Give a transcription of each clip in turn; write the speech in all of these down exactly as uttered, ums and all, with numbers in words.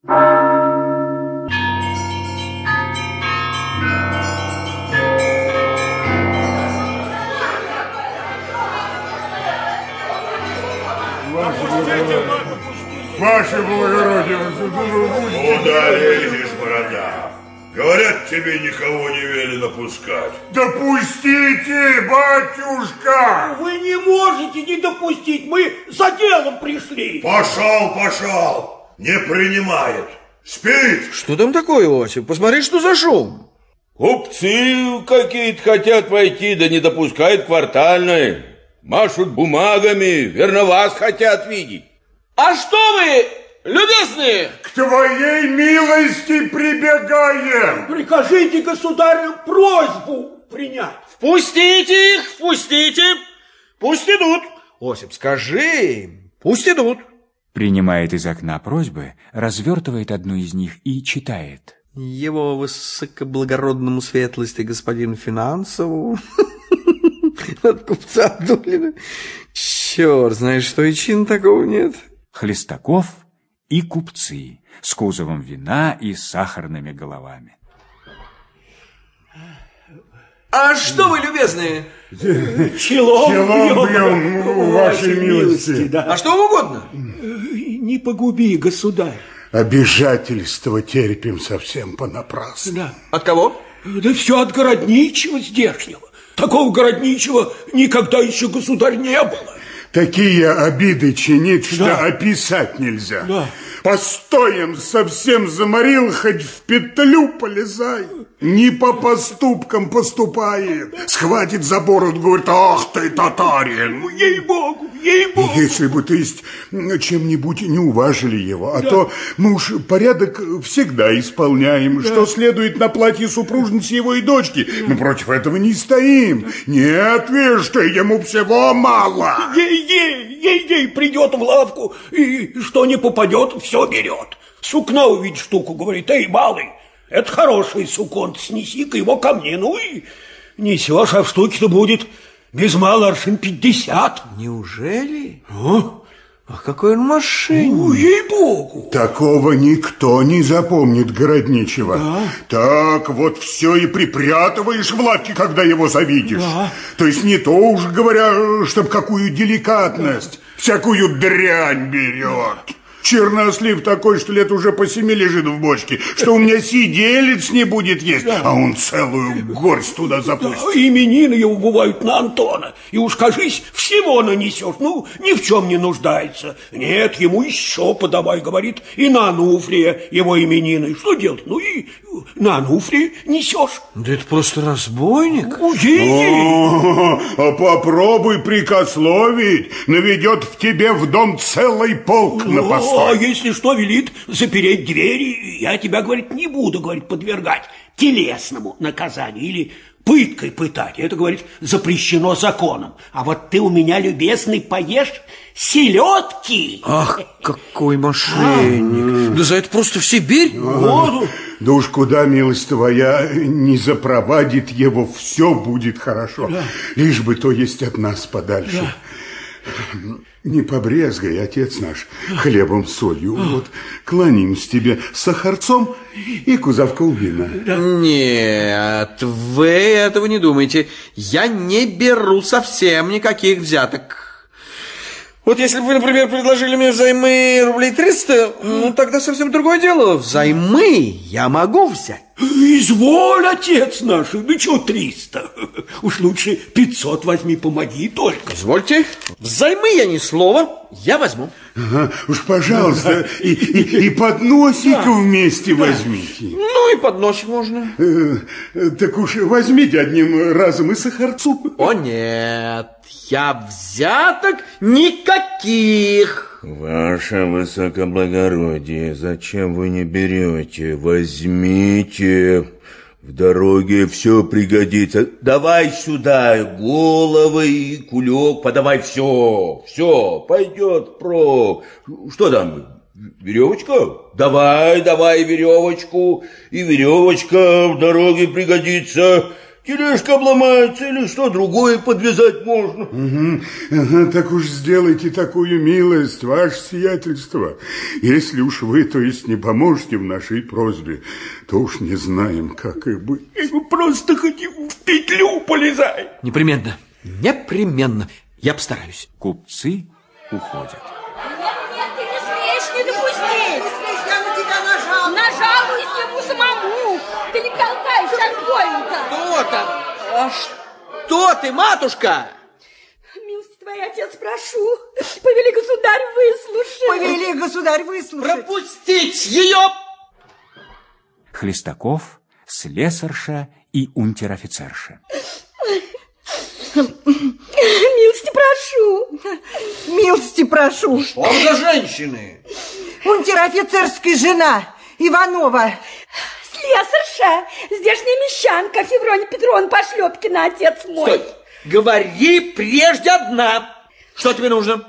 Ваше благородие, куда лезешь, борода? Говорят, тебе никого не велено пускать. Допустите, батюшка! Вы не можете не допустить, мы за делом пришли. Пошел, пошел, не принимает, спит. Что там такое, Осип? Посмотри, что за шум. Купцы какие-то хотят войти, да не допускают квартальные. Машут бумагами, верно, вас хотят видеть. А что вы, любезные? К твоей милости прибегаем. Прикажите государю просьбу принять. Впустите их, впустите. Пусть идут. Осип, скажи им, пусть идут. Принимает из окна просьбы, развертывает одну из них и читает. Его высокоблагородному светлости господину Финансову от купца Абдулина. Черт, знаешь, что и чин такого нет. Хлестаков и купцы с кузовом вина и сахарными головами. А что вы, любезные? Челом, Челом бьем, вашей милости. Да. А что угодно? Не погуби, государь. Обижательство терпим совсем понапрасну. Да. От кого? Да все от городничего здешнего. Такого городничего никогда еще, государь, не было. Такие обиды чинит, что Да. описать нельзя. Да. Постоем совсем заморил, хоть в петлю полезай. Не по поступкам поступает. Схватит за бороду, говорит: ах ты, татарин. Ей-богу, ей-богу. Если бы, то есть, чем-нибудь не уважили его, а Да. то мы уж порядок всегда исполняем, Да. что следует на платье супружницы его и дочки. Мы против этого не стоим. Нет, видишь ты, ему всего мало. Ей-ей, ей-ей придет в лавку, и что не попадет, все берет. Сукна увидит штуку, говорит: эй, малый, это хороший сукон, снеси-ка его ко мне. Ну и несешь, а в штуке-то будет без мала аршин пятьдесят. Неужели? А? Ах, какой он мошенник. Ну, ей-богу. Такого никто не запомнит, городничего. Да. Так вот все и припрятываешь в лавке, когда его завидишь. Да. То есть не то уж говоря, чтоб какую деликатность, всякую дрянь берет. Чернослив такой, что лет уже по семи лежит в бочке, что у меня сиделец не будет есть, Да. а он целую горсть туда запустит. Да, именины его бывают на Антона. И уж, кажись, всего нанесешь. Ну, ни в чем не нуждается. Нет, ему еще подавай, говорит, и на Ануфрия его именины. Что делать? Ну и на Ануфрия несешь. Да это просто разбойник. Ну, ей-ей. О, а попробуй прикословить, наведет в тебе в дом целый полк на постой. А если что, велит запереть двери, я тебя, говорит, не буду, говорит, подвергать телесному наказанию или пыткой пытать. Это, говорит, запрещено законом. А вот ты у меня, любезный, поешь селедки. Ах, какой мошенник. Да за это просто в Сибирь. Вот. Да уж куда, милость твоя, не запровадит его, все будет хорошо. Да. Лишь бы то есть от нас подальше. Да. Не побрезгай, отец наш, хлебом, солью. Вот, кланяемся тебе сахарцом и кузовком вина. Нет, вы этого не думайте. Я не беру совсем никаких взяток. Вот если бы вы, например, предложили мне взаймы рублей триста, ну тогда совсем другое дело. Взаймы я могу взять. Изволь, отец наш, ну чего триста? Уж лучше пятьсот возьми, помоги только. Извольте, взаймы я ни слова, я возьму. Ага, уж, пожалуйста, и, и, и подносик Да. вместе Да. возьмите. Ну и подносик можно. Э, э, так уж возьмите одним разом и сахарцу. О нет, я взяток никаких. Ваше высокоблагородие, зачем вы не берете? Возьмите, в дороге все пригодится. Давай сюда головы и кулек, подавай все, все, пойдет про... Что там, веревочка? Давай, давай веревочку, и веревочка в дороге пригодится. тележка обломается или что другое подвязать можно. Угу. Ага, так уж сделайте такую милость, ваше сиятельство. Если уж вы, то есть, не поможете в нашей просьбе, то уж не знаем, как и быть. Просто хоть в петлю полезай. Непременно, непременно. Я постараюсь. Купцы уходят. Нет, ты не смеешь не допустить. Я на тебя нажал. Нажалуюсь ему самому. Ты не толкаешь, так больно-то. Кто там? А что ты, матушка? Милости твоя, отец, прошу. Повели, государь, выслушай. Повели, государь, выслушать. Пропустить ее! Хлестаков, слесарша и унтер-офицерша. Милости прошу. Милости прошу. Что за женщины? Унтер-офицерская жена Иванова. Слесарша, здешняя мещанка Феврония Петровна Пошлепкина, отец мой. Стой! Говори прежде одна. Что тебе нужно?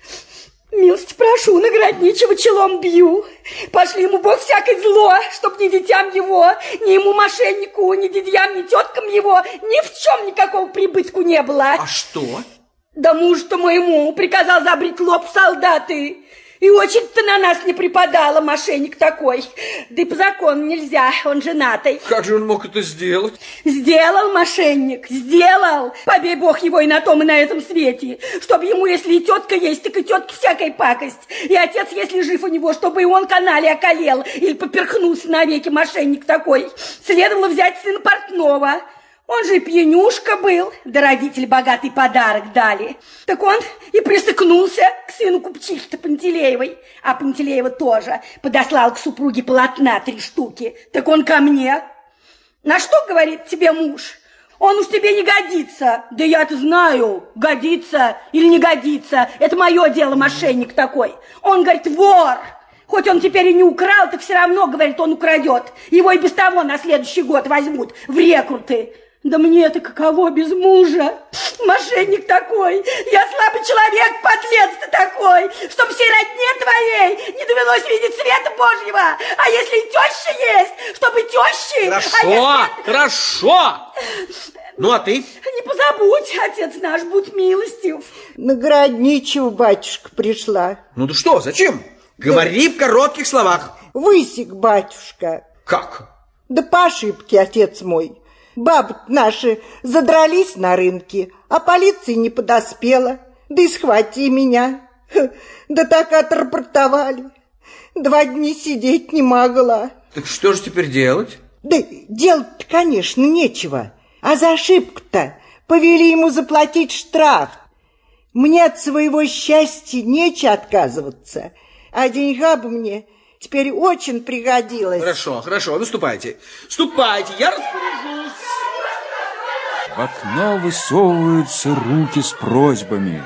Милости прошу, наградничего челом бью. Пошли ему Бог всякое зло, чтоб ни детям его, ни ему мошеннику, ни дядьям, ни теткам его ни в чем никакого прибытку не было. А что? Да муж-то моему приказал забрить лоб в солдаты. И очень-то на нас не припадало, мошенник такой. Да и по закону нельзя, он женатый. Как же он мог это сделать? Сделал мошенник, сделал. Побей Бог его и на том, и на этом свете. Чтобы ему, если и тетка есть, так и тетке всякая пакость. И отец, если жив у него, чтобы и он канале околел или поперхнулся навеки, мошенник такой. Следовало взять сына портного. Он же и пьянюшка был, да родители богатый подарок дали. Так он и присыкнулся к сыну купчихи-то Пантелеевой. А Пантелеева тоже подослал к супруге полотна три штуки. Так он ко мне. На что, говорит, тебе муж? Он уж тебе не годится. Да я-то знаю, годится или не годится. Это мое дело, мошенник такой. Он, говорит, вор. Хоть он теперь и не украл, так все равно, говорит, он украдет. Его и без того на следующий год возьмут в рекруты. Да мне-то каково без мужа? Мошенник такой. Я слабый человек, подлец ты такой, чтоб всей родне твоей не довелось видеть света Божьего. А если и теща есть, чтобы тещи... Хорошо, а если... хорошо. Ну, а ты? Не позабудь, отец наш, будь милостив. Наградничего, батюшка, пришла. Ну да что, зачем? Говори в коротких словах. Высек, батюшка. Как? Да по ошибке, отец мой. Бабы наши задрались на рынке, а полиция не подоспела. Да и схвати меня. Да так отрапортовали. Два дня сидеть не могла. Так что же теперь делать? Да делать-то, конечно, нечего. А за ошибку-то повели ему заплатить штраф. Мне от своего счастья нечего отказываться. А деньга бы мне теперь очень пригодилась. Хорошо, хорошо, ну ступайте. Ступайте, я распоряжусь. В окно высовываются руки с просьбами.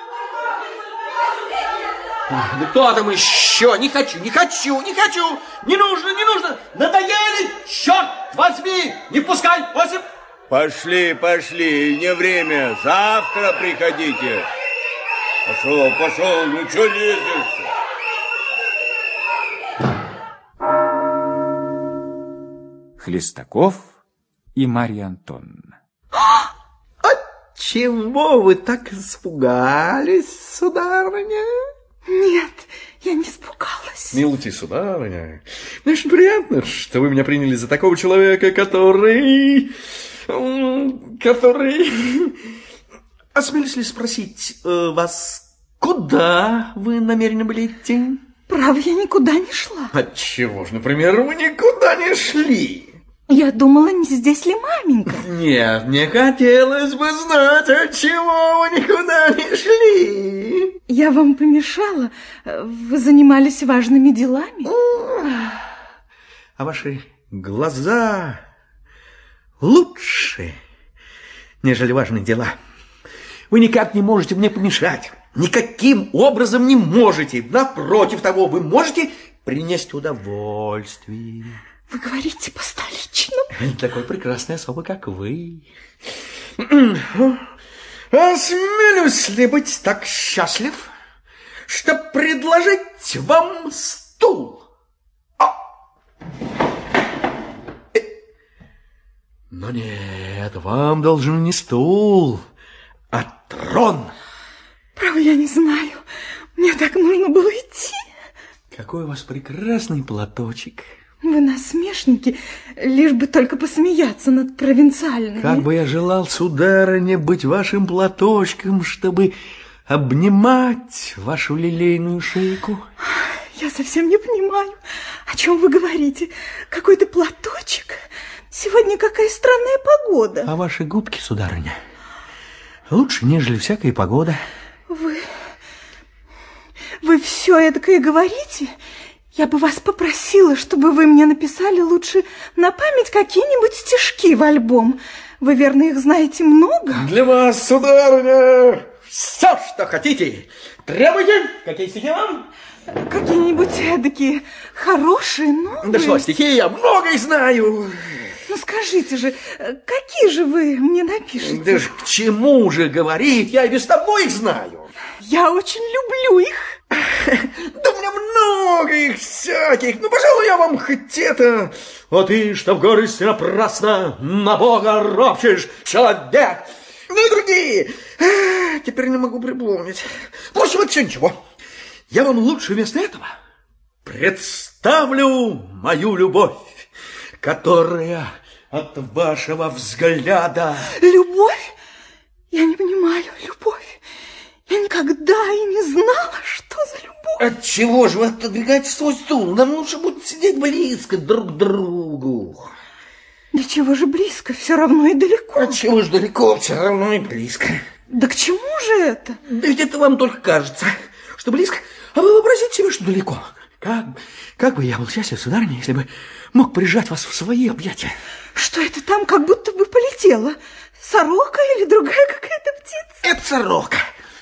Да кто там еще? Не хочу, не хочу, не хочу. Не нужно, не нужно. Надоели, черт возьми. Не пускай, Осип. Пошли, пошли, не время. Завтра приходите. Пошел, пошел, ну что лезешь? Хлестаков и Марья Антоновна. Отчего вы так испугались, сударыня? Нет, я не испугалась. Милуйте, сударыня, мне очень приятно, что вы меня приняли за такого человека, который... который... Осмелюсь ли спросить э, вас, куда вы намерены были идти? Право, я никуда не шла. Отчего ж, например, вы никуда не шли? Я думала, не здесь ли маменька? Нет, мне хотелось бы знать, отчего вы никуда не шли. Я вам помешала? Вы занимались важными делами? А ваши глаза лучше, нежели важные дела. Вы никак не можете мне помешать. Никаким образом не можете. Напротив того, вы можете принести удовольствие. Вы говорите по-столичному? Такой прекрасной особы, как вы. Осмелюсь ли быть так счастлив, что предложить вам стул? А. Но нет, вам должен не стул, а трон. Право, я не знаю. Мне так нужно было идти. Какой у вас прекрасный платочек. Вы насмешники, лишь бы только посмеяться над провинциальными. Как бы я желал, сударыня, быть вашим платочком, чтобы обнимать вашу лилейную шейку. Я совсем не понимаю, о чем вы говорите. Какой-то платочек? Сегодня какая странная погода. А ваши губки, сударыня, лучше, нежели всякая погода. Вы... Вы все эдакое говорите? Я бы вас попросила, чтобы вы мне написали лучше на память какие-нибудь стишки в альбом. Вы, верно, их знаете много? Для вас, сударыня, все, что хотите. Требуйте. Какие стихи вам? Какие-нибудь эдакие хорошие, новые. Да что, стихи я много и знаю. Ну, скажите же, какие же вы мне напишете? Да ж к чему же говорить, я и без того их знаю. Я очень люблю их. Да у меня много их всяких. Ну, пожалуй, я вам хоть это... Вот и что в горести напрасно на Бога ропчешь, человек. Ну и другие. Теперь не могу припомнить. Впрочем, вот все ничего. Я вам лучше вместо этого представлю мою любовь, которая от вашего взгляда... Любовь? Я не понимаю, любовь. Я никогда и не знала, что за любовь. Отчего же вы отодвигаете свой стул? Нам лучше будет сидеть близко друг к другу. Да чего же близко, все равно и далеко. Отчего же далеко, все равно и близко. Да к чему же это? Да ведь это вам только кажется, что близко, а вы вообразите себе, что далеко. Как, как бы я был счастлив, сударыня, если бы мог прижать вас в свои объятия. Что это там как будто бы полетело? Сорока или другая какая-то птица? Это сорока.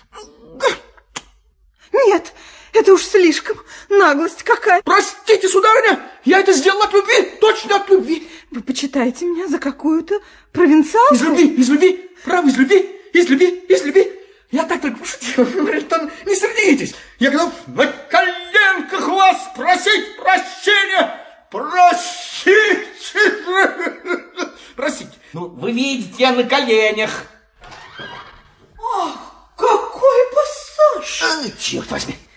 Нет, это уж слишком. Наглость какая. Простите, сударыня, я это сделал от любви, точно от любви. Вы почитаете меня за какую-то провинциалку? Из любви, из любви, право, из любви, из любви, из любви. Я так только пошутил, Мелитон, не сердитесь. Я готов на коленках у вас просить прощения. Просите же. Простите. Ну, вы видите, я на коленях. Ах, какой пассаж. А, черт возьми.